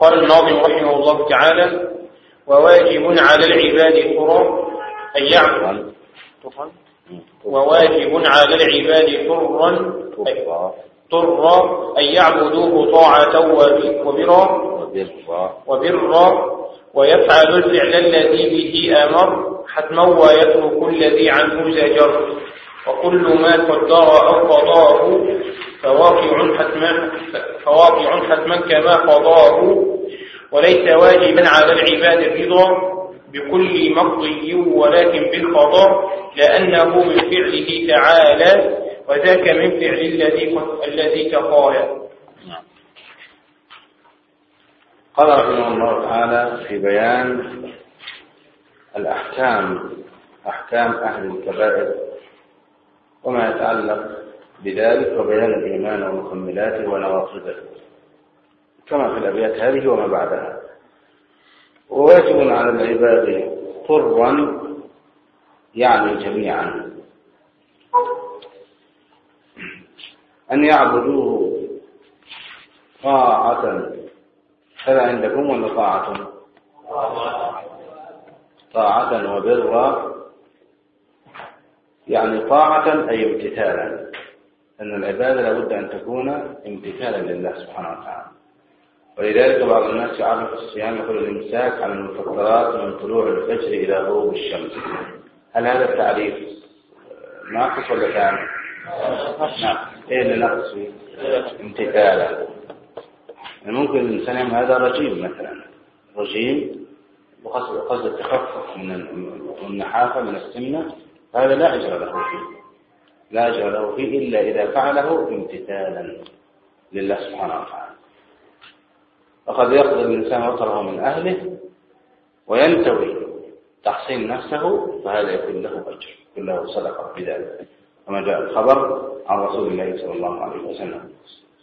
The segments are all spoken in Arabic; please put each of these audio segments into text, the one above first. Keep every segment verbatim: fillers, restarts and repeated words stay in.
قال الناظم رحمه الله تعالى: وواجب على العباد طرا أن يعبدوا وواجب على العباد طرا طرا أن يعبدوه طاعة وبرا وبرا ويفعل الفعل الذي به أمر حتما ويترك الذي عنه زجر، وكل ما قدر أو قضاه فواقع حتما فواقع حتما كما قضاه، وليس واجبا على العباد الرضا بكل مقضي ولكن بالقضاء، لأنه من فعله تعالى وذاك من فعل الذي الذي تقايا. قال رحمه الله تعالى في بيان الأحكام أحكام أهل الكبائر وما يتعلق بذلك وبيان الإيمان ومكملاته ونواقضه كما في الأبيات هذه وما بعدها. وواجب على العباد طرا يعني جميعا أن يعبدوه طاعة. هذا عندكم ولا طاعة؟ طاعة وبرا يعني طاعة أي امتثالا، أن العبادة لابد أن تكون امتثالا لله سبحانه وتعالى. ولذلك بعض الناس يعرف الصيام يقول الإمساك عن المفطرات من طلوع الفجر إلى غروب الشمس. هل هذا التعريف ناقص ولا كامل؟ نعم. إيه اللي ناقص فيه؟ امتثالا. ممكن الإنسان يعمل هذا رجيم مثلا، رجيم وقصد التخفف من النحافة من السمنة، هذا لا أجر له فيه لا أجر له فيه إلا إذا فعله امتثالا لله سبحانه وتعالى. وقد يقضي الإنسان وطره من أهله وينتوي تحصين نفسه، فهذا يكون له أجر، يكون له صدقة بذلك، كما جاء الخبر عن رسول الله صلى الله عليه وسلم.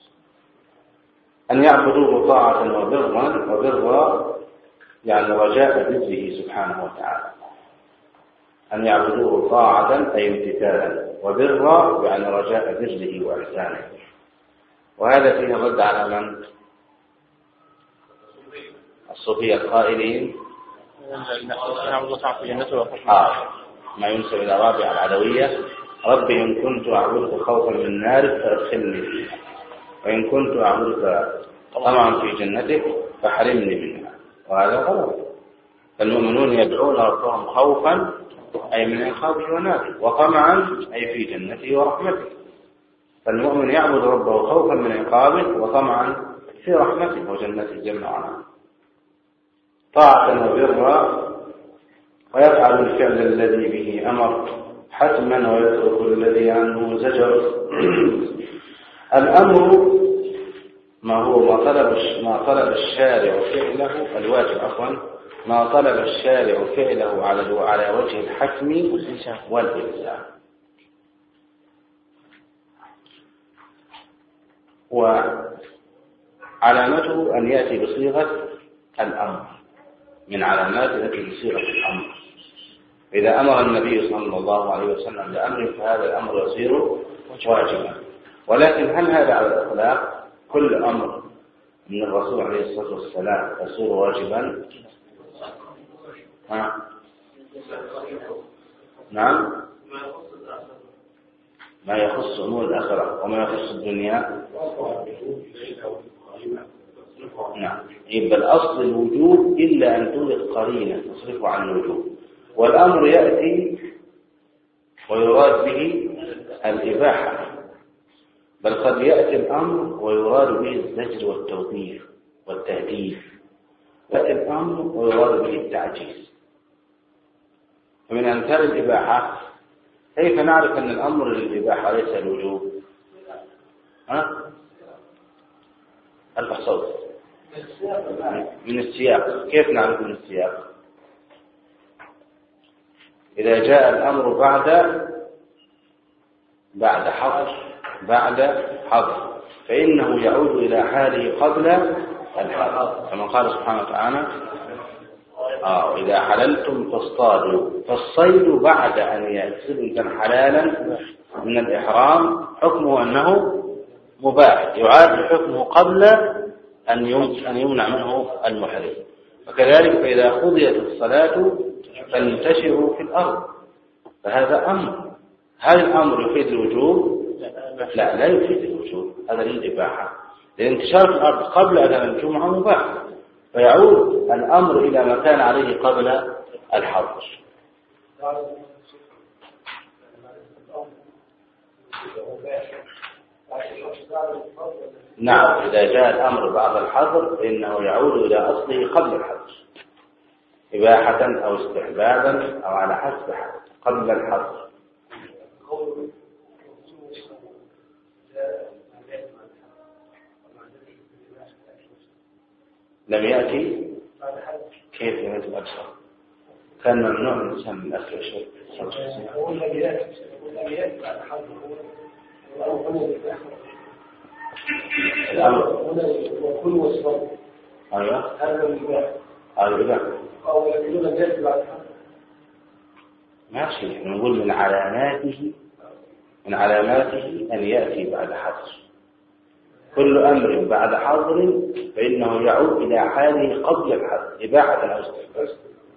أن يعبدوه طاعة وبرا، وبرا يعني رجاء بذله سبحانه وتعالى. أن يعبدوه طاعة أي امتثالا، وبرا يعني رجاء بذله وإحسانه. وهذا فيه الرد على من؟ الصوفية القائلين آه. ما ينسب إلى رابع العدوية: ربي إن كنت أعبدك خوفا من نارك فأدخلني فيها، وإن كنت أعبدك طمعا في جنتك فحرمني منها. وهذا غلط. فالمؤمنون يدعون ربهم خوفا أي من عقابه وناره، وطمعا أي في جنته ورحمته. فالمؤمن يعبد ربه خوفا من عقابه وطمعا في رحمته وجنته جل وعلا. طاعة وبرا، ويفعل الفعل الذي به أمر حتما ويترك الذي عنه زجر. الأمر ما هو ما طلب ما طلب الشارع فعله، الواجب عفوا ما طلب الشارع فعله على على وجه الحتم والإلزام. وعلامته أن يأتي بصيغة الأمر، من علامات التي بصيغة الأمر. إذا أمر النبي صلى الله عليه وسلم بأمر فهذا الأمر يصير واجبا. ولكن هل هذا على الإطلاق؟ كل أمر من الرسول عليه الصلاة والسلام يصير واجبا؟ ها؟ نعم. ما يخص أمور الآخرة وما يخص الدنيا. نعم. يبقى الأصل الوجوب إلا أن توجد قرينة تصرفه عن الوجوب. والأمر يأتي ويراد به الإباحة، بل قد يأتي الأمر ويراد به الزجر والتوبيخ والتهديد. يأتي الأمر ويراد به التعجيز. ومن أمثال الإباحة كيف نعرف أن الأمر للإباحة ليس الوجوب؟ ها؟ أرفع صوت. من السياق. كيف نعرف من السياق؟ إذا جاء الأمر بعد بعد حظر بعد حظر فإنه يعود إلى حاله قبل الحظر، كما قال سبحانه وتعالى: آه إذا حللتم فاصطادوا. فالصيد بعد أن يصير حلالا من الإحرام حكمه أنه مباح، يعاد حكمه قبل أن يمنع منه المحرم. وكذلك فإذا قضيت الصلاة فانتشروا في الأرض، فهذا أمر. هل الأمر يفيد الوجوب؟ لا، لا يفيد الوجوب، هذا للإباحة، لأن انتشار في الأرض قبل أذان الجمعة مباح، فيعود الأمر إلى ما كان عليه قبل الحظر. نعم، إذا جاء الأمر بعد الحظر فإنه يعود إلى أصله قبل الحظر، إباحة أو استحبابا أو على حسب قبل الحظر. لم يأتي كيف يمثل أكثر؟ كان ممنوع من الإنسان من أكل الشيء. هو الذي يأتي بعد الحظر هو الأمر وكل وصفه. أيوة، هذا الإباحة. هذا الإباحة. أو يقولون أن يأتي بعد الحظر. ماشي، نقول من علاماته من علاماته أن يأتي بعد حظر. كل أمر بعد حظر فإنه يعود إلى حاله قبل الحظر، إباحة أو استحباب.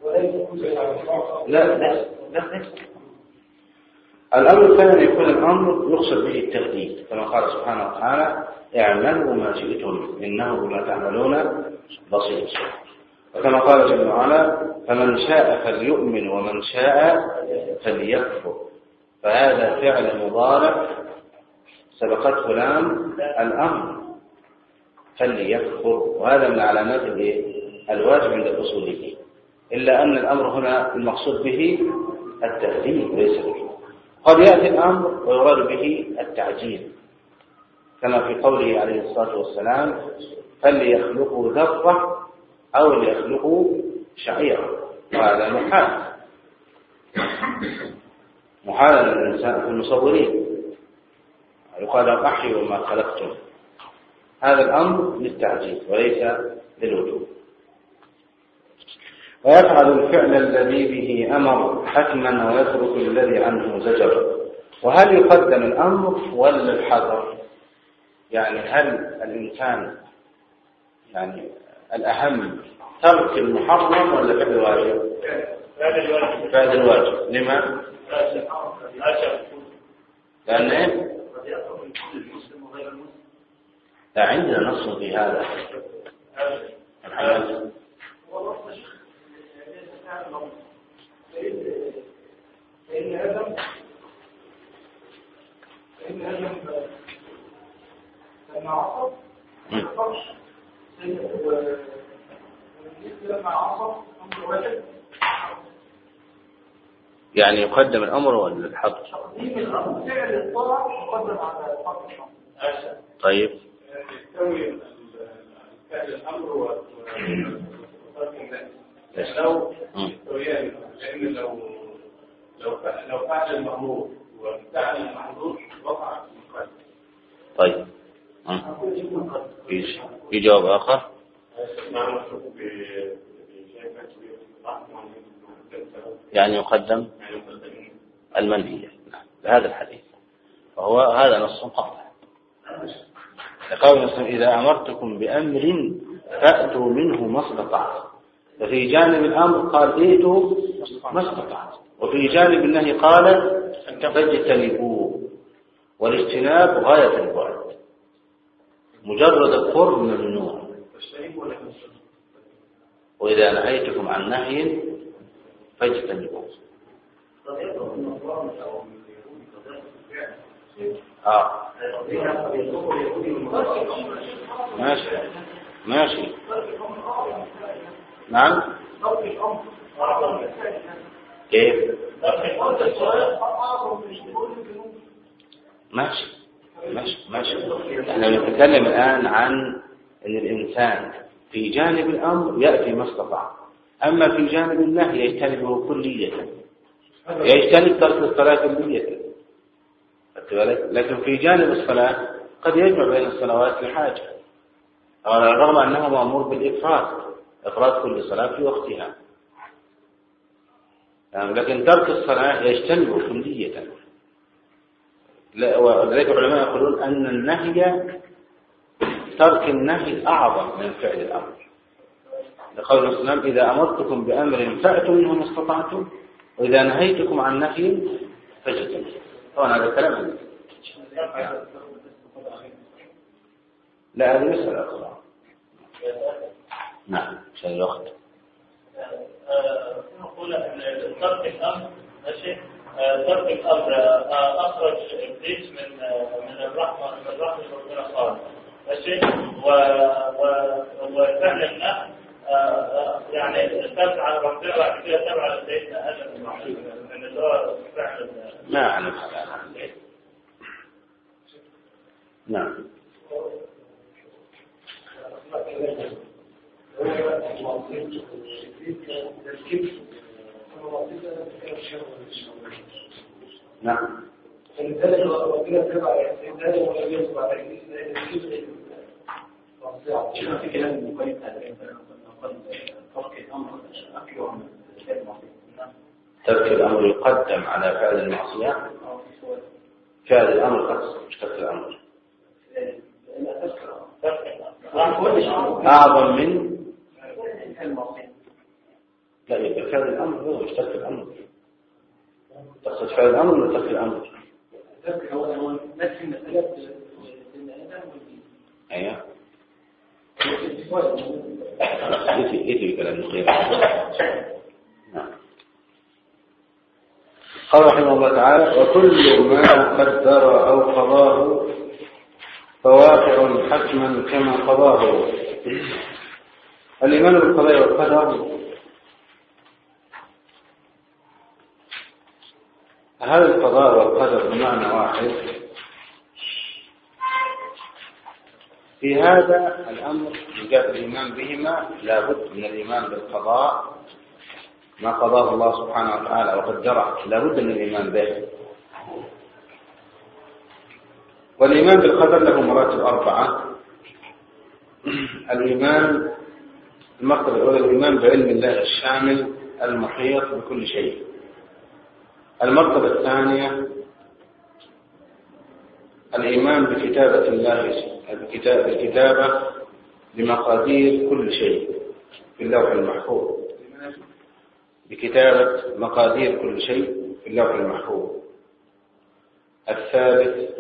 لا لا لا الأمر الثاني يكون الأمر يقصد به التهديد، كما قال سبحانه وتعالى: اعملوا ما شئتم إنه بما تعملون بصير. وكما قال جل وعلا: فمن شاء فليؤمن ومن شاء فليكفر. فهذا فعل مضارع سبقته لام الأمر فليكفر، وهذا من علامات الواجب عند الأصوليين، إلا أن الأمر هنا المقصود به التهديد ليس الوجوب. قد يأتي الأمر ويراد به التعجيل، كما في قوله عليه الصلاة والسلام: فليخلقوا ذرة أو ليخلقوا شعيرا. وهذا محال محال الإنسان في المصورين يقال: أحيوا ما خلقتم. هذا الأمر للتعجيل وليس للوجوب. ويفعل الفعل الذي به أمر حتما ويترك الذي عنه زجر. وهل يقدم الأمر ولا الحظر؟ يعني هل الإنسان يعني الأهم ترك المحرم ولا فعل الواجب؟ فعل الواجب. لما؟ لأن إيه؟ لا عندنا نص في هذا. الحمد فإن آدم فإن آدم لما عصب ما عصبش لما عصب أمر واجب، يعني يقدم الأمر ولا الحظر؟ تقديم الأمر فعل الطاعة يقدم على الحظر. طيب، يستوي فعل الأمر وترك النهي لو يستويان، لأن لو لو لو فعل المأمور وفعل المحظور وقع في المقدم. طيب، في جواب آخر؟ يعني يقدم المنهي بهذا الحديث، وهو هذا نص قاطع. لقول مسلم: إذا أمرتكم بأمر فأتوا منه ما استطعتم. ففي جانب الأمر قال: ائتوا ما استطعتم، وفي جانب النهي قال: فاجتنبوه. والاجتناب غاية البعد، مجرد القرب ممنوع. وإذا نهيتكم عن نهي فاجتنبوه. آه ماشي ماشي نعم. كيف؟ ماشي ماشي ماشي احنا نتكلم الآن عن أن الإنسان في جانب الأمر يأتي ما استطاع، أما في جانب النهي يجتنبه كلية، يجتنب ترك الصلاة كلية. لكن في جانب الصلاة قد يجمع بين الصلوات لحاجة، رغم أنه مأمور بالإفراد، إفراد كل صلاة في وقتها، لكن ترك الصلاة يجتنبه كلية. ولذلك العلماء يقولون أن النهي ترك النهي أعظم من فعل الأمر، لقول الإسلام إذا أمرتكم بأمر فأتوا منه ما استطعتم وإذا نهيتكم عن نهي فاجتنبوا. طبعا هذا كلام لا، هذه مسألة أخرى. نعم عشان الوقت. نقول ترك الأمر ماشي، ترك الأمر أخرج إبليس من من الرحمة من الرحمة ربنا خالص ماشي، وفعل النهي يعني تبع ربنا بعد كده تبع سيدنا آدم من اللي هو فعل. ما أعلم هذا. نعم. نعم. ترك الأمر يقدم على فعل المعصية. فعل الأمر خاص مش ترك الأمر. أعظم من لا يبقى فعل الأمر هو مش ترك الأمر. تقصد فعل الأمر ولا ترك الأمر؟ ترك هو نفس المسألة. أيوه. إيه إيه كلام الخير. نعم. قال رحمه الله تعالى: وكل ما قدر أو قضاه فواقع حتما كما قضاه. الإيمان بالقضاء والقدر، هل القضاء والقدر بمعنى واحد؟ في هذا الأمر من جهة الإيمان بهما لابد من الإيمان بالقضاء، ما قضاه الله سبحانه وتعالى وقدره لابد من الإيمان به. والإيمان بالقدر له مراتب أربعة. الإيمان المرتبة الأولى الإيمان بعلم الله الشامل المحيط بكل شيء. المرتبة الثانية الإيمان بكتابة الله بالكتابة بمقادير كل شيء في اللوح المحفوظ، بكتابة مقادير كل شيء في اللوح المحفوظ. الثالث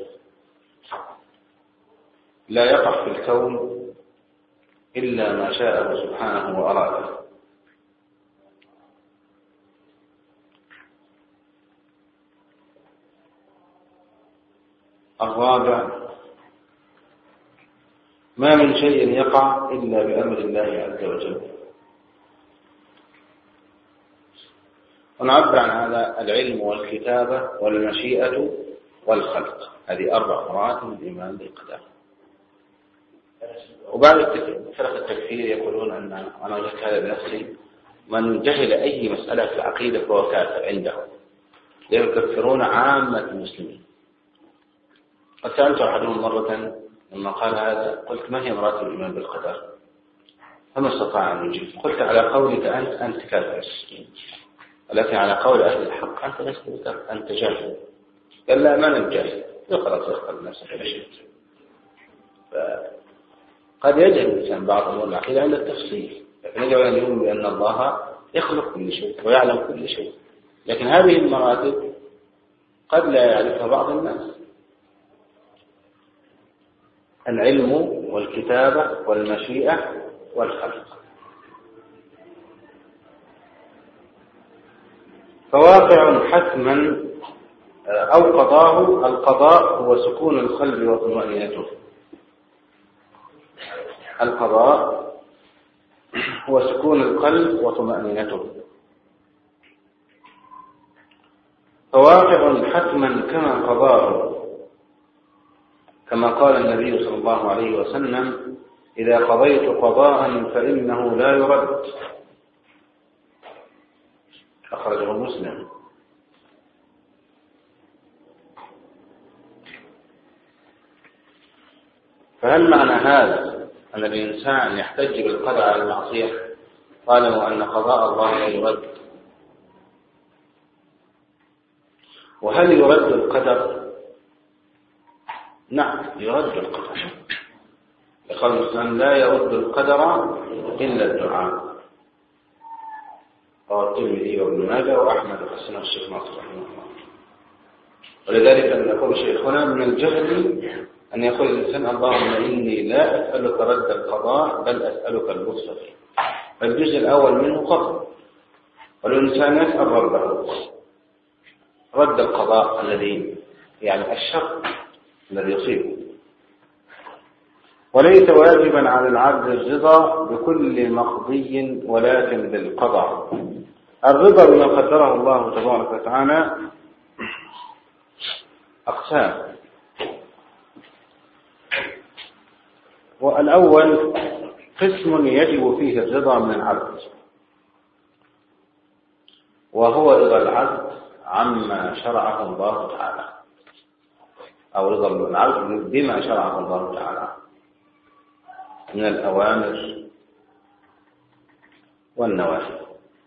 لا يقع في الكون إلا ما شاءه سبحانه وأراده. الرابع ما من شيء يقع إلا بأمر الله عز وجل. ونعبر عن هذا العلم والكتابة والمشيئة والخلق. هذه أربع مراتب من الإيمان بالقدر. وبعد فرق التكفير يقولون أن أنا وجدت هذا بنفسي: من جهل أي مسألة في العقيدة فهو كافر عندهم، يكفرون عامة المسلمين. قد سألت أحدهم مرة لما قال هذا، قلت: ما هي مراتب الإيمان بالقدر؟ فما استطاع أن يجيب. قلت: على قولك أنت أنت كافر، ولكن على قول أهل الحق أنت لست بكافر، أنت جاهل. قال: لا، ما أنا جاهل. خلاص اختر نفسك بشيء. قد يجهل الإنسان بعض أمور العقيدة عند التفصيل، لكن يجب أن يؤمن بأن الله يخلق كل شيء ويعلم كل شيء. لكن هذه المراتب قد لا يعرفها بعض الناس: العلم والكتابة والمشيئة والخلق. فواقع حتما أو قضاه. القضاء هو سكون القلب وطمأنينته. القضاء هو سكون القلب وطمأنينته. فواقع حتما كما قضاه، كما قال النبي صلى الله عليه وسلم: إذا قضيت قضاء فإنه لا يرد. أخرجه مسلم. فهل معنى هذا أن الإنسان يحتج بالقدر على المعصية طالما أن قضاء الله لا يرد؟ وهل يرد القدر؟ نعم، يرد القدر، قال الإنسان لا يرد القدر إلا الدعاء. رواه الترمذي وابن ماجه وأحمد وحسنه الشيخ ناصر رحمه الله. ولذلك أن يقول شيخنا من الجهل أن يقول الإنسان اللهم إني لا أسألك رد القضاء بل أسألك اللطف فيه. فالجزء الأول منه قدر، والإنسان يسأل ربه رد القضاء الذي يعني الشر الذي يصيبه. وليس واجبا على العبد الرضا بكل مقضي ولكن بالقضاء. الرضا بما قدره الله تبارك وتعالى أقسام. والأول قسم يجب فيه الرضا من العبد، وهو رضا العبد عما شرعه الله تعالى، أو رضا العبد بما شرعه الله تعالى من الأوامر والنواهي.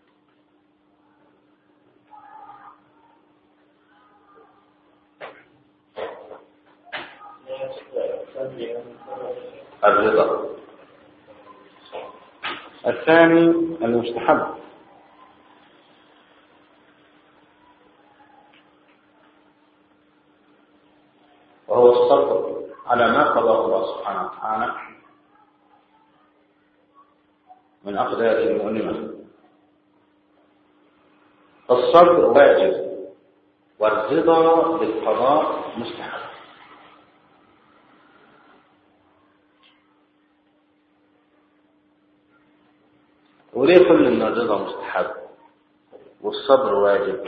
الرضا. الثاني المستحب، وهو الصبر على ما قضاه الله سبحانه وتعالى من أقدار المؤلمة. الصبر واجب والرضا بالقضاء مستحب. وليه كل ان الرضا مستحب والصبر واجب؟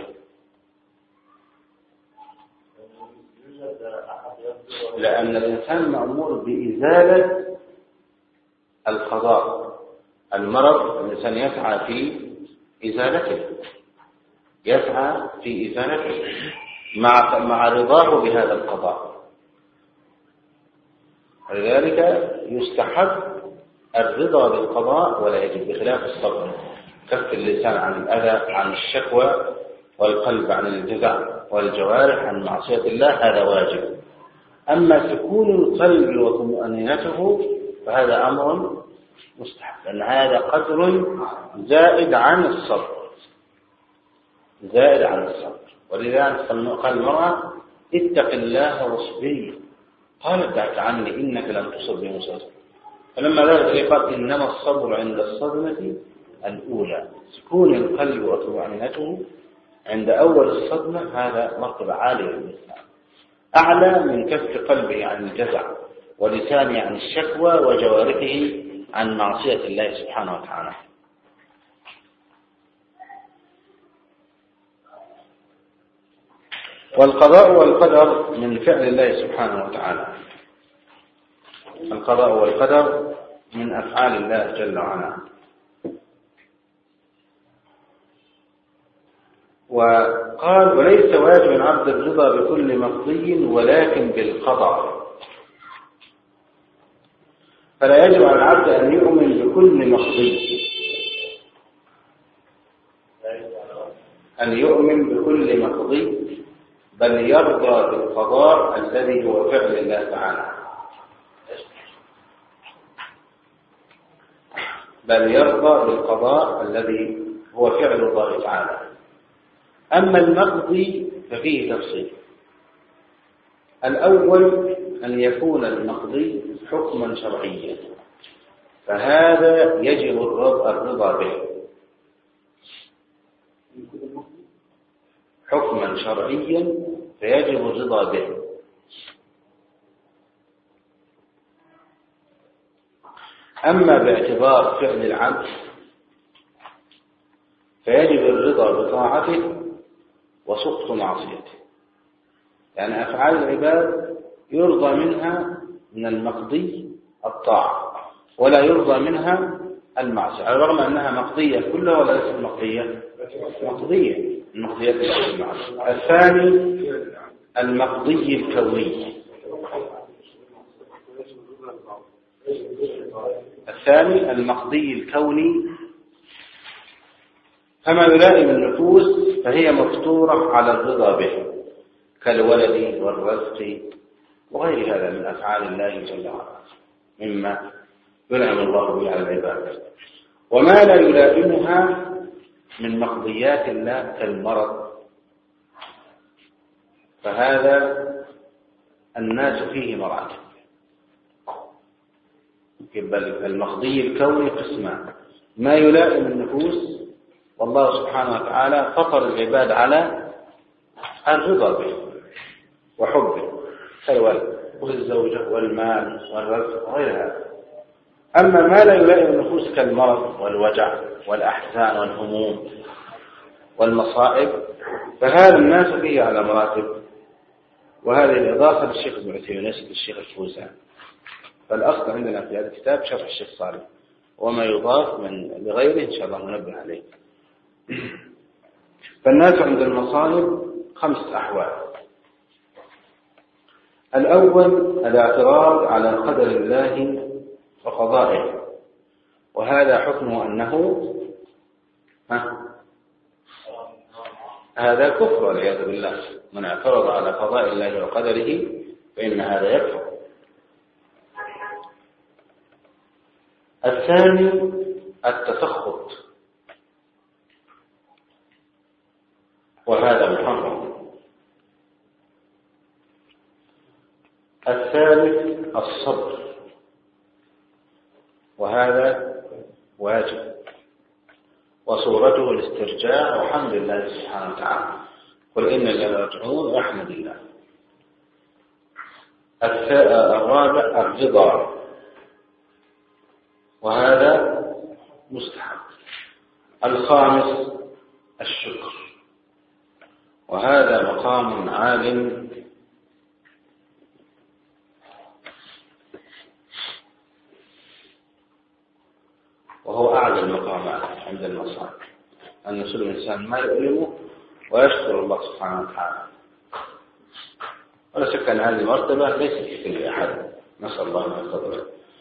لأن الإنسان مأمور بإزالة القضاء. المرض الإنسان يسعى في إزالته، يسعى في إزالته مع مع رضاه بهذا القضاء. ولذلك يستحب الرضا بالقضاء ولا يجب، بخلاف الصبر. كف اللسان عن الأذى، عن الشكوى، والقلب عن الجزع، والجوارح عن معصية الله، هذا واجب. أما سكون القلب وطمأنينته فهذا أمر مستحب، لأن هذا قدر زائد عن الصبر، زائد عن الصبر. ولذلك قال المرأة اتق الله واصبري، قالت دعك عني إنك لم تصب بمصيبة. فلما ذلك قال إنما الصبر عند الصدمة الأولى. سكون القلب وطمأنينته عند أول الصدمة هذا مرتبة عالية للإنسان، أعلى من كف قلبه عن الجزع، ولسانه عن الشكوى، وجوارحه عن معصية الله سبحانه وتعالى. والقضاء والقدر من فعل الله سبحانه وتعالى. القضاء والقدر من أفعال الله جل وعلا. وقال وليس واجب عبد الرضا بكل مقضي ولكن بالقضاء. فلا يجب على العبد أن يؤمن بكل مقضي، أن يؤمن بكل مقضي، بل يرضى بالقضاء الذي هو فعل الله تعالى، بل يرضى بالقضاء الذي هو فعل الله تعالى. أما المقضي ففيه تفصيل. الأول أن يكون المقضي حكما شرعيا، فهذا يجب الرضا به. حكما شرعيا فيجب الرضا به. أما باعتبار فعل العبد فيجب الرضا بطاعته وسخط معصيته. يعني أفعال العباد يرضى منها من المقضي الطاعة، ولا يرضى منها المعصية، على الرغم أنها مقضية كلها ولا ليست مقضية؟ مقضية، المقضيات المعصية. الثاني المقضي الكوني. الثاني المقضي الكوني، فما يلائم النفوس فهي مفطورة على الرضا به، كالولد والرزق وغير هذا من أفعال الله جل وعلا. مما ينعم الله به على العباد. وما لا يلائمها من مقضيات الله كالمرض، فهذا الناس فيه مراتب. المقضي الكوني قسمان: ما يلائم النفوس، والله سبحانه وتعالى فطر العباد على الرضا به وحبه كالولد والزوجة والمال والرزق وغير هذا. أما ما لا يلائم النفوس كالمرض والوجع والأحزان والهموم والمصائب، فهذا الناس فيه على مراتب. وهذه الإضافة للشيخ ابن عثيمين وليست للشيخ الفوزان. فالأصل عندنا في هذا الكتاب شرح الشيخ صالح، وما يضاف من لغيره إن شاء الله ننبه عليه. فالناس عند المصائب خمس أحوال: الأول الاعتراض على قدر الله وقضائه، وهذا حكمه أنه ها هذا كفر والعياذ بالله. من اعترض على قضاء الله وقدره فإن هذا يكفر. الثاني التسخط، وهذا محرم. الثالث الصبر، وهذا واجب، وصورته الاسترجاع وحمد الله سبحانه وتعالى: قل إن الذين راجعون وأحمد الله. الرابع الرضا، وهذا مستحب. الخامس الشكر، وهذا مقام عال، وهو أعلى المقامات عند المصائب، أن يصل الإنسان ما يؤلمه ويشكر الله سبحانه وتعالى. ولا شك أن هذه المرتبة ليست في كل أحد، نسأل الله من فضله،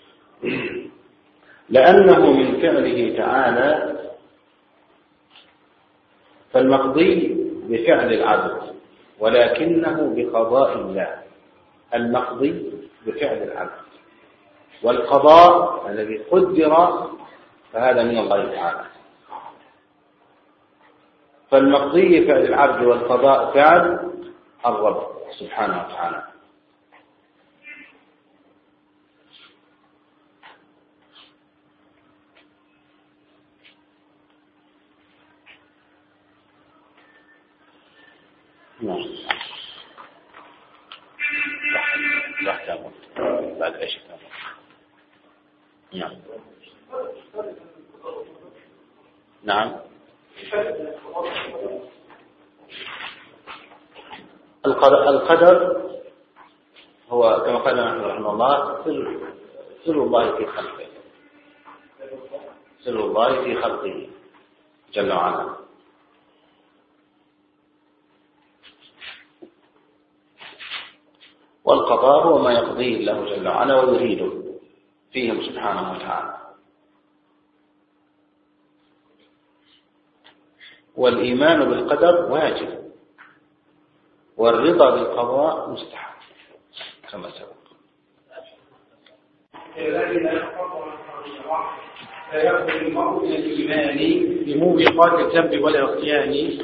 لأنه من فعله تعالى. فالمقضي بفعل العبد، ولكنه بقضاء الله. المقضي بفعل العبد، والقضاء الذي قدر فهذا من الله تعالى. فالمقضي فعل العبد، والقضاء فعل الرب سبحانه وتعالى. نعم. لا بعد ايش نعم نعم القدر هو كما قال نحن رحمه الله سر سر الله في خلقه، سر الله في خلقه جل وعلا. والقضاء هو ما يقضيه الله جل وعلا ويريده فيهم سبحانه وتعالى. والإيمان بالقدر واجب، والرضا بالقضاء مستحب كما سبق. فيأخذ المرء من الإيمان بموبقات الذنب والعصيان،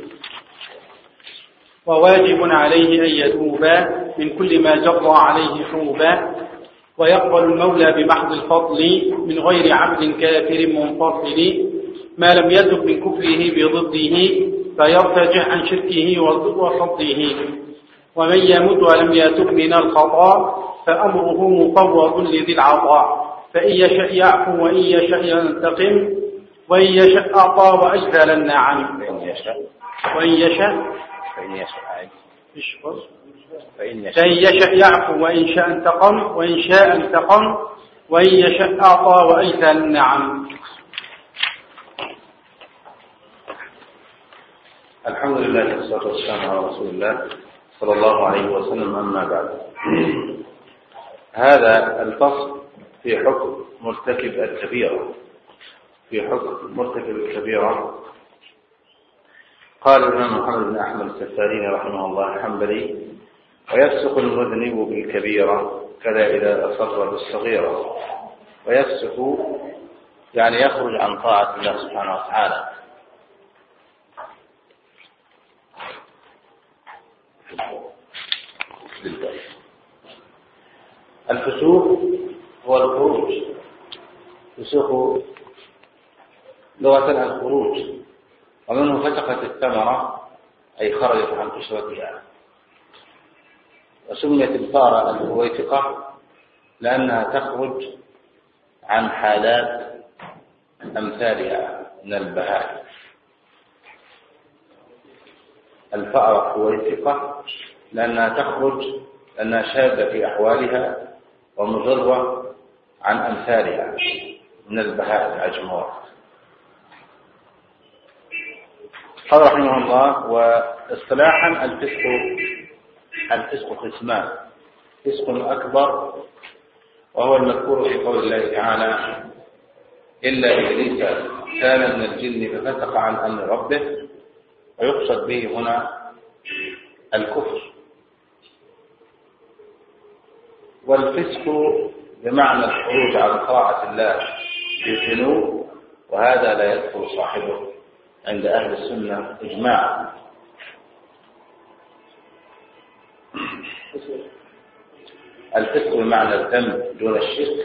وواجب عليه أن يتوب من كل ما جرى عليه حوبا، ويقبل المولى بمحض الفضل من غير عبد كافر منفصل، ما لم يتب من كفره بضده فيرتجع عن شركه وصده. ومن يمت ولم يتب من الخطا فأمره مفوض لذي العطاء، فإن يشاء يعفو وإن يشاء ينتقم، وإن يشاء أعطى وأجزل النعم. وإن يشاء فإن يشاء فإن يشاء يعفو وإن شاء انتقم، وإن شاء انتقم، وإن يشاء أعطى وأجزل النعم. الحمد لله والصلاة والسلام على رسول الله صلى الله عليه وسلم. أما بعد، هذا الفصل في حكم مرتكب الكبيرة. في حكم مرتكب الكبيرة قال الإمام محمد بن أحمد السفاريني رحمه الله الحنبلي: ويفسق المذنب بالكبيرة كذا إذا أصر بالصغيرة. ويفسق يعني يخرج عن طاعة الله سبحانه وتعالى. الفسوق هو الخروج. فسوق لغة الخروج، ومنه فتقت الثمرة أي خرجت عن قشرتها. وسميت الفارة الهويتقة لأنها تخرج عن حالات أمثالها من البهائم. الفأرة هويتقة لأنها تخرج لأنها شاذة في أحوالها ومضرة عن أمثالها من البهائم الأجمور. قال رحمه الله: واصطلاحا الفسق الفسق قسمان: فسق أكبر وهو المذكور في قول الله تعالى: إلا إبليس كان من الجن ففسق عن أمر ربه. ويقصد به هنا الكفر. والفسق بمعنى الخروج عن طاعة الله بالذنوب، وهذا لا يدخل صاحبه عند أهل السنة إجماعا. الفسق بمعنى الذنب دون الشرك،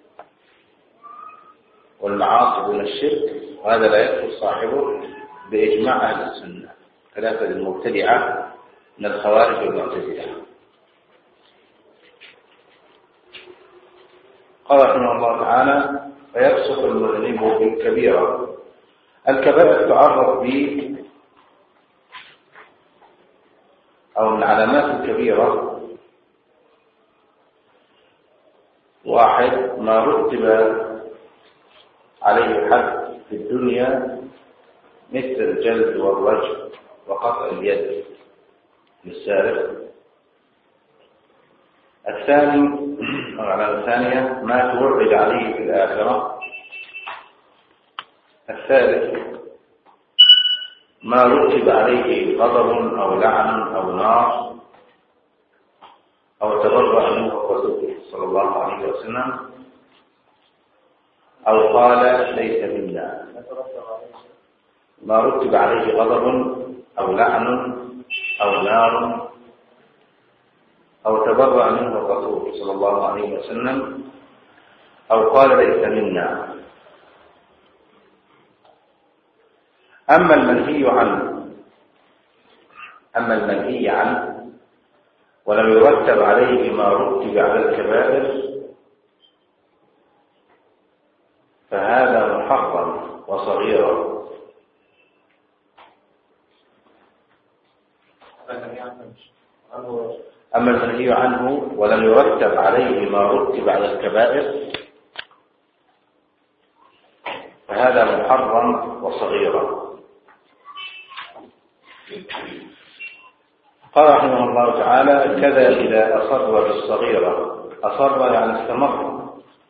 والمعاصي دون الشرك، وهذا لا يدخل صاحبه بإجماع أهل السنة، خلافا للمبتدعة من الخوارج والمعتزلة. قال رحمه الله تعالى: فيفسق المذنب بالكبيرة. الكبائر تعرف ب أو من علامات الكبيرة: واحد، ما رتب عليه حد في الدنيا مثل الجلد والرجم وقطع اليد للسارق. الثاني العلامة الثانية ما توعد عليه في الآخرة. الثالث ما رتب عليه غضب أو لعن أو نار أو تبرأ منه الرسول صلى الله عليه وسلم أو قال ليس منا. ما رتب عليه غضب أو لعن أو نار أو تبرأ منه الرسول صلى الله عليه وسلم أو قال ليس منا. أما المنهي عنه أما المنهي عنه ولم يرتب عليه ما رتب على الكبائر فهذا محرم وصغير. أما المنهي عنه ولم يرتب عليه ما رتب على الكبائر فهذا محرم وصغير. قال رحمه الله تعالى: كذا إذا أصر بالصغيرة. أصر يعني استمر.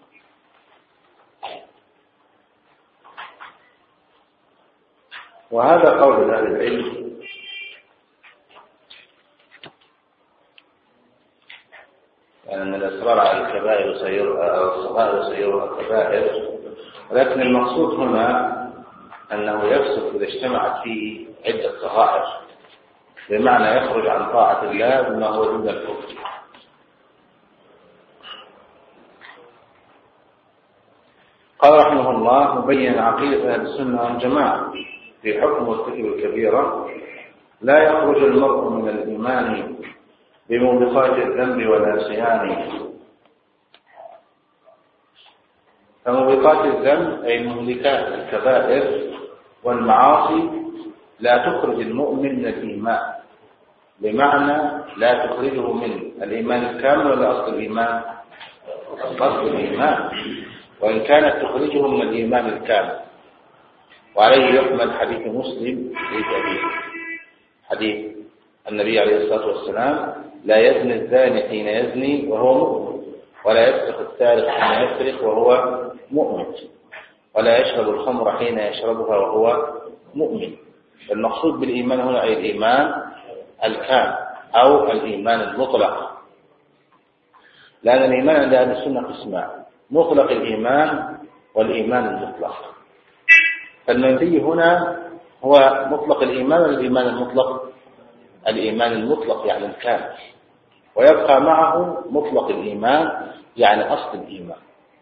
وهذا قول أهل العلم يعني أن الإصرار على الكبائر الصغائر يسيرها الكبائر، ولكن المقصود هنا أنه يفسد إذا اجتمعت فيه عدة صغائر، بمعنى يخرج عن طاعة الله بما هو دون الكفر. قال رحمه الله: مبين عقيدة أهل السنة والجماعة في حكم مرتكب الكبيرة: لا يخرج المرء من الإيمان بموبقات الذنب والعصيان. فموبقات الذنب أي مهلكات الكبائر والمعاصي لا تخرج المؤمن من الإيمان، بمعنى لا تخرجه من الإيمان الكامل ولا أصل الإيمان أصل الإيمان، وإن كانت تخرجه من الإيمان الكامل. وعليه يحمل حديث مسلم في حديث النبي عليه الصلاة والسلام: لا يزني الزاني حين يزني وهو مؤمن، ولا يسرق السارق حين يسرق وهو مؤمن، ولا يشرب الخمر حين يشربها وهو مؤمن. المقصود بالإيمان هنا أي الإيمان الكامل أو الإيمان المطلق. لأن الإيمان عند أهل السنة قسمان: مطلق الإيمان والإيمان المطلق. فالمنفي هنا هو مطلق الإيمان والإيمان المطلق الإيمان المطلق يعني الكامل، ويبقى معه مطلق الإيمان يعني أصل الإيمان.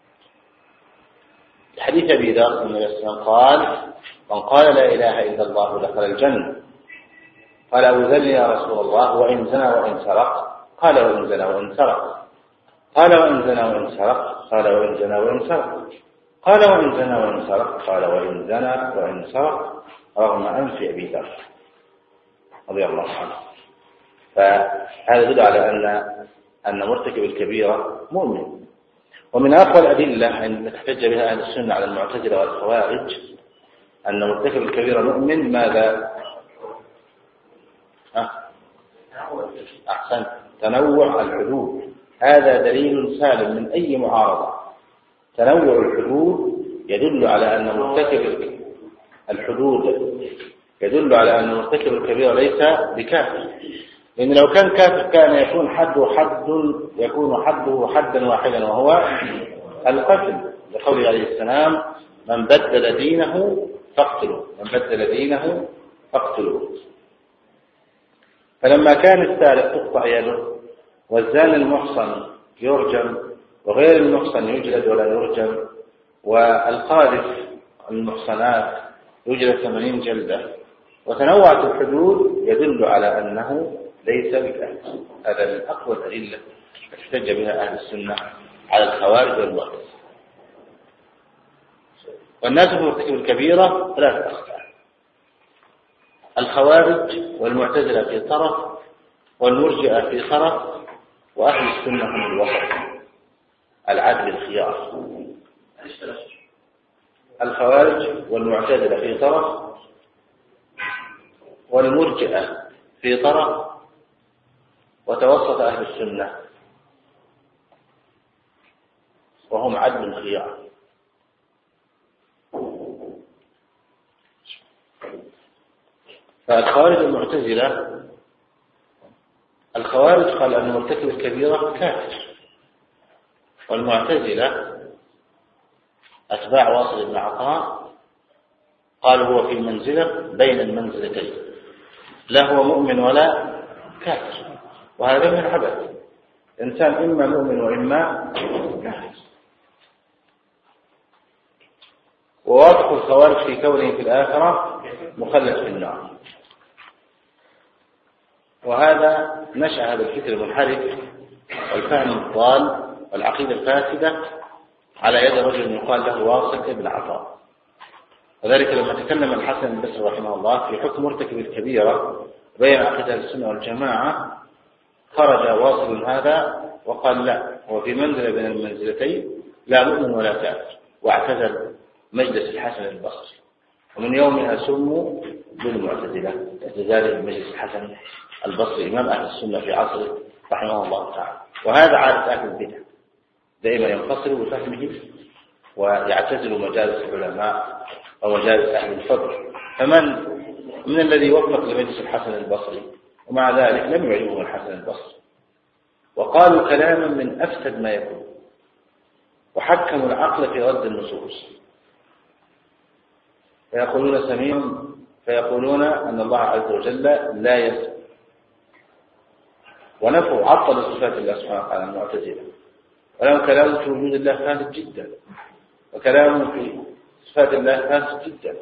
حديث أبي ذر النبي صلى الله عليه وسلم قال: من قال لا إله إلا الله دخل الجنة. قال أبو ذر: يا رسول الله وإن زنى وإن سرق؟ قال: وإن زنى وإن سرق. قال: وإن زنى وإن سرق؟ قال: وإن زنى وإن سرق. قال: وإن زنى وإن سرق؟ قال: وإن زنى وإن سرق رغم أنف أبي ذر رضي الله عنه. فهذا يدل على أن أن مرتكب الكبيرة مؤمن. ومن أقوى الأدلة أن تحتج بها أهل السنة على المعتزلة والخوارج أن مرتكب الكبيرة مؤمن. ماذا؟ أه؟ أحسن، تنوع الحدود. هذا دليل سالم من أي معارضة. تنوع الحدود يدل على أن مرتكب الحدود يدل على أن مرتكب الكبيرة ليس بكافر، لأن لو كان كافر كان يكون حده حد يكون حده حدا واحدا وهو القتل، لقوله عليه السلام: من بدل دينه فاقتلوه، من بدل دينه فاقتلوه. فلما كان السارق تقطع يده، والزاني المحصن يرجم، وغير المحصن يجلد ولا يرجم، والقاذف المحصنات يجلد ثمانين جلدة، وتنوعت الحدود يدل على أنه ليس بكافر. هذا من أقوى الأدلة احتج بها أهل السنة على الخوارج والمعتزلة. والناس في مرتكب الكبيرة ثلاثة أقسام: الخوارج والمعتزلة في طرف، والمرجئة في طرف، وأهل السنة هم الوسط العدل الخيار. الخوارج والمعتزلة في طرف، والمرجئة في طرف، وتوسط أهل السنة وهم عدل الخيار. فالخوارج المعتزلة الخوارج قال أن مرتكب الكبيرة كافر، والمعتزلة أتباع واصل بن عطاء قالوا هو في منزلة بين المنزلتين، لا هو مؤمن ولا كافر، وهذا من عبث. إنسان إما مؤمن وإما كافر. وواضح الخوارج في كونه في الآخرة مخلد في النار. وهذا نشأ هذا الفكر المنحرف والفهم الضال والعقيدة الفاسدة على يد رجل يقال له واصل بن عطاء. وذلك لما تكلم الحسن البصري رحمه الله في حكم مرتكب الكبيرة بين عقيدة السنة والجماعة، خرج واصل هذا وقال لا، هو في منزلة بين المنزلتين، لا مؤمن ولا كافر، واعتزل مجلس الحسن البصري. ومن يومها سموا بالمعتزلة، اعتزال مجلس الحسن البصري إمام أهل السنة في عصره رحمه الله تعالى. وهذا عادة أهل البدع، دائما ينفصل بفهمه ويعتزل مجالس العلماء ومجالس أهل الفضل. فمن من الذي وفق لمجلس الحسن البصري ومع ذلك لم يعجبهم الحسن البصري، وقالوا كلاما من أفسد ما يكون، وحكموا العقل في رد النصوص، فيقولون سميع، فيقولون أن الله عز وجل لا يسمع، ونفوا عطل صفات الله سبحانه وتعالى المعتزلة. ولهم كلام في وجود الله فاسد جدا، وكلام في صفات الله فاسد جدا،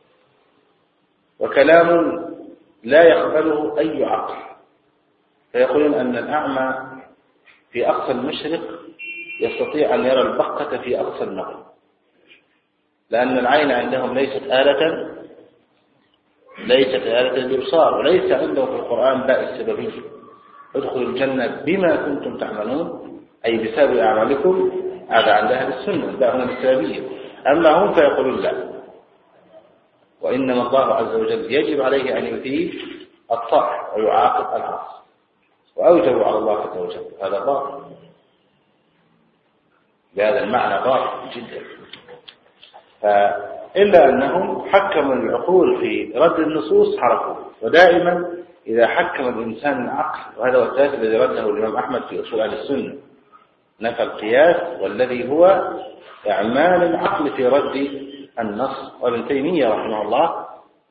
وكلام لا يقبله أي عقل. فيقولون أن الأعمى في أقصى المشرق يستطيع أن يرى البقة في أقصى المغرب، لأن العين عندهم ليست آلة ليست آلة للإبصار، وليس عندهم في القرآن باء السببية: ادخلوا الجنة بما كنتم تعملون، أي بسبب أعمالكم. هذا عند أهل السنة باء هنا السببية. أما هم فيقولون لا، وإنما الله عز وجل يجب عليه أن يثيب الطاعة ويعاقب العاصي، وأوجبوا على الله عز وجل. هذا باطل، بهذا المعنى باطل جدا. إلا أنهم حكموا العقول في رد النصوص حرفوا. ودائما إذا حكم الإنسان العقل، وهذا هو الثالث الذي رده الإمام أحمد في أصول أهل السنة، نفى القياس والذي هو إعمال العقل في رد النص. وابن تيمية رحمه الله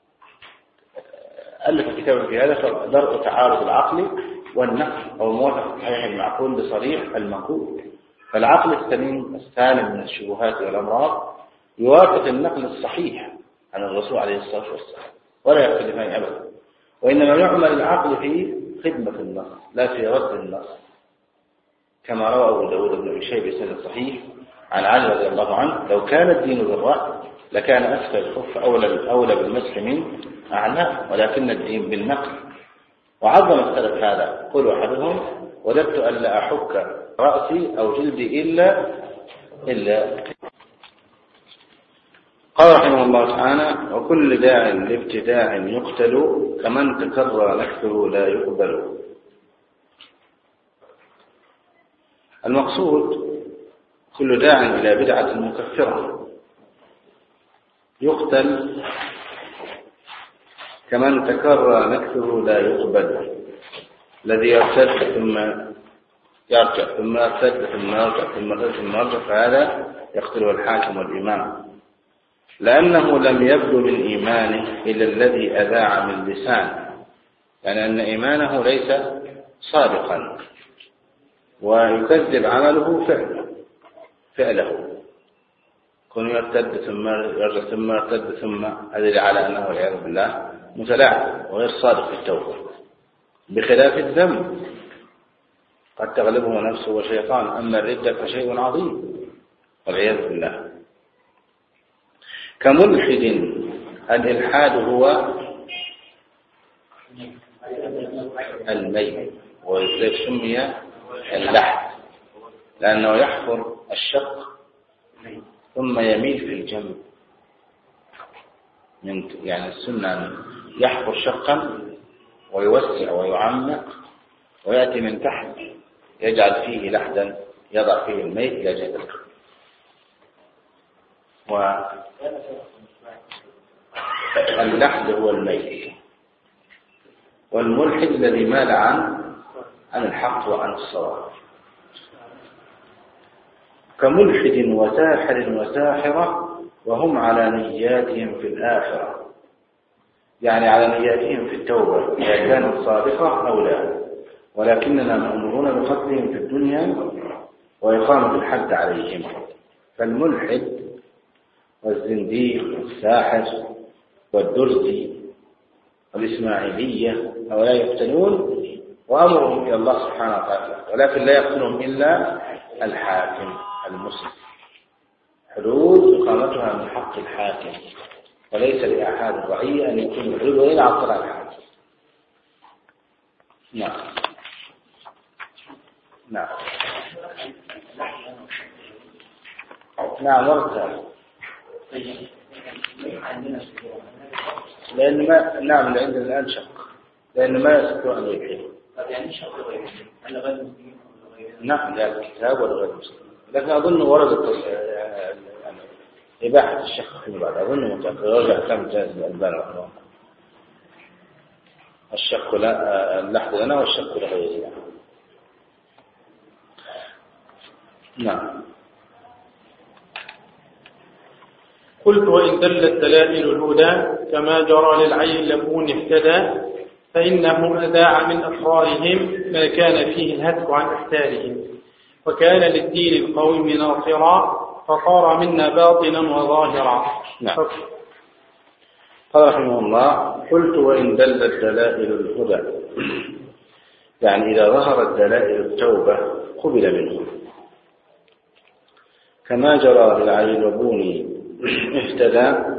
ألف كتابا في هذا درء تعارض العقل والنقل أو موافقة صحيح المعقول بصريح المنقول. فالعقل السليم السالم من الشبهات والأمراض يوافق النقل الصحيح عن الرسول عليه الصلاة والسلام ولا يختلفان أبدا، وإنما يعمل العقل في خدمة النص لا في رد النص، كما روى أبو داود بن أبي شيبة بسند صحيح عن علي رضي الله عنه: لو كان الدين بالرأي لكان أسفل الخف أولى أولى بالمسح من أعلاه، ولكن الدين بالنقل. وعظم السلف هذا. قل أحدهم: وددت ألا أحك رأسي أو جلدي إلا إلا قال رحمه الله تعالى: وكل داع لابتداع يقتل كمن تكرر نكثه لا يقبل. المقصود كل داع إلى بدعة مكفرة يقتل كمن تكرر نكثه لا يقبل، الذي يرتد ثم يرجع ثم يرتد ثم يرجع ثم يرتد ثم يرجع فهذا يقتله الحاكم والإمام، لأنه لم يبدو من إيمانه إلا الذي أذاع من لسانه، يعني أن إيمانه ليس صادقا ويكذب عمله فعله فعله كن يرتد ثم يرجع ثم يرتد ثم أدل على أنه والعياذ بالله متلاعب وغير صادق في التوبة، بخلاف الذنب قد تغلبه نفسه وشيطان، أما الردة فشيء عظيم والعياذ بالله. كملحد، الإلحاد هو الميل، ولذلك سمي اللحد لأنه يحفر الشق ثم يميل في الجنب، من يعني السنة أن يحفر شقا ويوسع ويعمق ويأتي من تحت يجعل فيه لحدا يضع فيه الميت إلى جهة واللحد هو الميت. والملحد الذي مال عن عن الحق وعن الصواب. كملحد وساحر وساحرة وهم على نياتهم في الآخرة، يعني على نياتهم في التوبة إذا كانت صادقة أو لا، ولكننا مأمورون بقتلهم في الدنيا وإقامة الحد عليهم. فالملحد والزنديق والساحر والدرزي والإسماعيلية هؤلاء يقتلون وأمرهم إلى الله سبحانه وتعالى، ولكن لا يقتلهم إلا الحاكم المسلم، حدود إقامتها من حق الحاكم، وليس لأحد الرعية أن يكون الحدود وإلا عطل الحاكم. نعم نعم نعم ورد لأن ما نعم اللي عندنا الآن شق، لأن ما يستطيع أن يبحث. يعني شق غير هل غير المسلمين؟ نعم لا الكتاب ولا غير المسلمين، لكن أظن ورد إباحة الشق فيما بعد، أظن متأكد رجع كم جاز الألبان رحمه. الشق لا اللحظ لنا والشق لغيرنا. نعم. قلت: وإن دلت دلائل الهدى كما جرى للعين لبون اهتدى، فإنه أذاع من أسرارهم ما كان فيه الهتك عن أحتارهم، وكان للدين القويم ناصرا، فصار منا باطنا وظاهرا. نعم. قال رحمه الله: قلت: وإن دلت دلائل الهدى، يعني إذا ظهرت دلائل التوبة قبل منه، كما جرى للعين لبون اهتدى.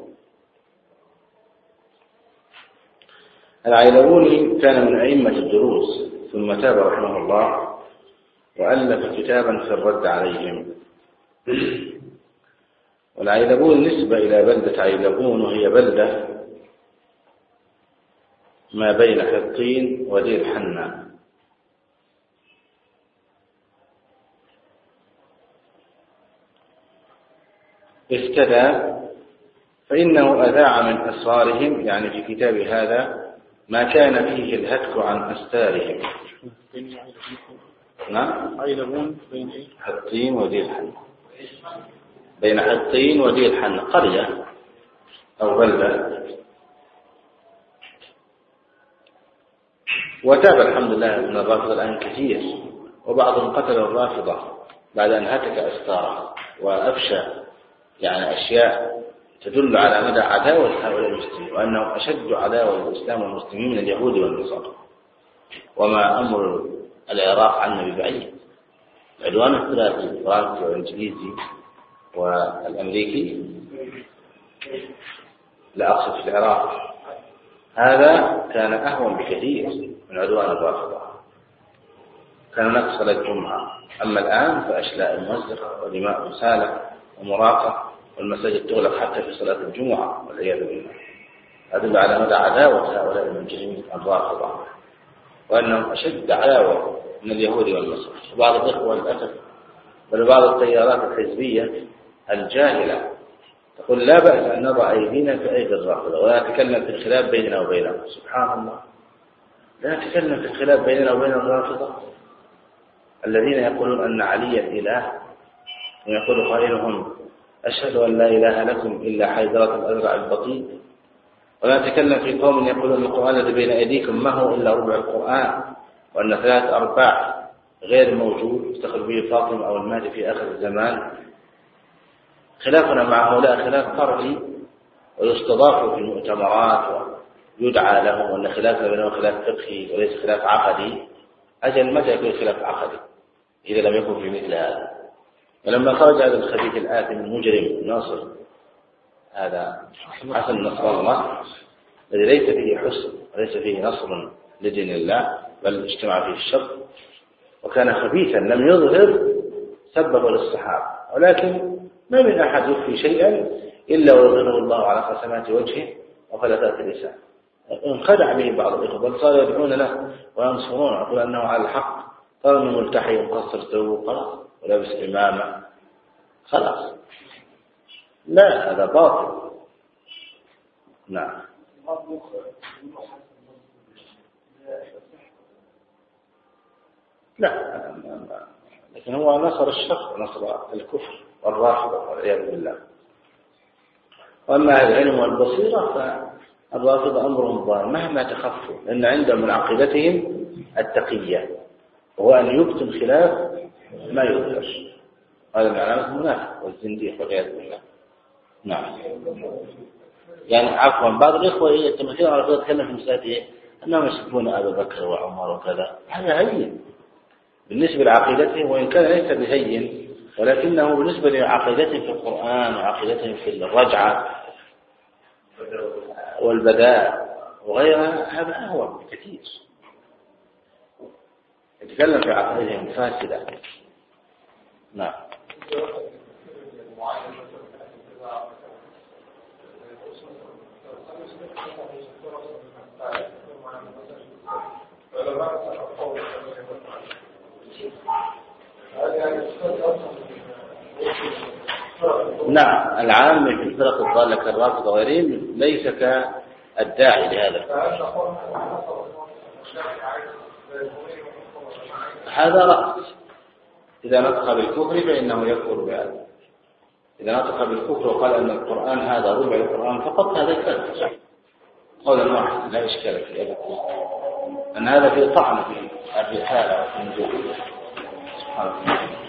العيلبوني كان من أئمة الدروس، ثم تاب رحمه الله وألف كتابا في الرد عليهم. والعيلبون نسبة إلى بلدة عيلبون، وهي بلدة ما بين حطين ودير حنا. اهتدى فإنه أذاع من أسرارهم، يعني في كتاب هذا ما كان فيه الهتك عن أستارهم. نعم. عيلبون بين إيه؟ حطين ودي الحن، بين حطين ودي الحن قرية أو بلدة. وتاب الحمد لله من الرافضة الآن كثير، وبعضهم قتل الرافضة بعد أن هتك أستاره وأفشى يعني أشياء تدل على مدى عداوة هؤلاء المسلمين، وأنهم أشد عداوة للإسلام والمسلمين من اليهود والنصارى. وما أمر العراق عنا ببعيد. العدوان الثلاثي الفرنسي والإنجليزي والأمريكي، لا أقصد في العراق، هذا كان أهون بكثير من عدوان الرافضة. كان نقص الجمعة، أما الآن فأشلاء ممزقة ودماء مسالة ومراقة، والمساجد تغلق حتى في صلاة الجمعة والعياذ بالله. هذا على مدى عداوة هؤلاء المجرمين الرافضة، وأنهم أشد عداوة من اليهود والنصارى. بعض الإخوة للأسف بل بعض التيارات الحزبية الجاهلة تقول لا بأس أن نضع أيدينا في أيدي الرافضة ولا نتكلم في الخلاف بيننا وبينهم. سبحان الله، لا نتكلم في الخلاف بيننا وبين الرافضة الذين يقولون أن علي الإله، ويقول قائلهم أشهد أن لا إله لكم إلا حيدرة الأزرع البطيء. ولا نتكلم في قوم يقولون القرآن الذي بين أيديكم ما هو إلا ربع القرآن، وأن ثلاث أرباع غير موجود يستخدم به فاطمة أو المهدي في آخر الزمان. خلافنا مع هؤلاء خلاف طردي، ويستضاف في المؤتمرات ويدعى لهم وأن خلافنا بينهم خلاف فقهي وليس خلاف عقدي. أجل متى يكون خلاف عقدي إذا لم يكن في مثل هذا؟ ولما خرج هذا الخبيث الآثم المجرم ناصر، هذا حسن نصر الله الذي ليس فيه حسن وليس فيه نصر لدين الله بل اجتمع فيه الشر، وكان خبيثا لم يظهر سبب للصحابة، ولكن ما من أحد يخفي شيئا إلا ويظهره الله على قسمات وجهه وفلتات لسانه. انخدع به بعض الإخوة بل صاروا يدعون له وينصرون، يقول أنه على الحق، قال أنه ملتحي ومقصر ثوبه خلاص ولابس إمامة خلاص. لا، هذا باطل. نعم. لا، لكن هو نصر الشر ونصر الكفر والرافضة والعياذ بالله. وأما العلم والبصيرة فالرافضة أمرهم ضار مهما تخفوا، لأن عندهم من عقيدتهم التقية، وهو أن يبطن خلاف ما يظهر. هذا من علامة المنافق والزنديق والعياذ بالله. نعم. يعني عفوا بعض الإخوة يتمثلون على قضية تكلم في مسألة أنهم يسبون أبا بكر وعمر وكذا، هذا هين بالنسبة لعقيدتهم، وإن كان ليس بهين ولكنه بالنسبة لعقيدتهم في القرآن وعقيدتهم في الرجعة والبداء وغيرها هذا أهون بكثير. يتكلم في عقيدتهم فاسدة. نعم. نعم، العام في الفرق الضالة كالرافضة وغيرهم ليس كالداعي لهذا. هذا رأس، إذا نطق بالكفر فإنه يكفر بهذا. إذا نطق بالكفر وقال أن القرآن هذا ربع القرآن فقط هذا كفر قولا واحد لا إشكال في أبدا، أن هذا في طعن في الرسالة وفي النبوة. سبحان الله.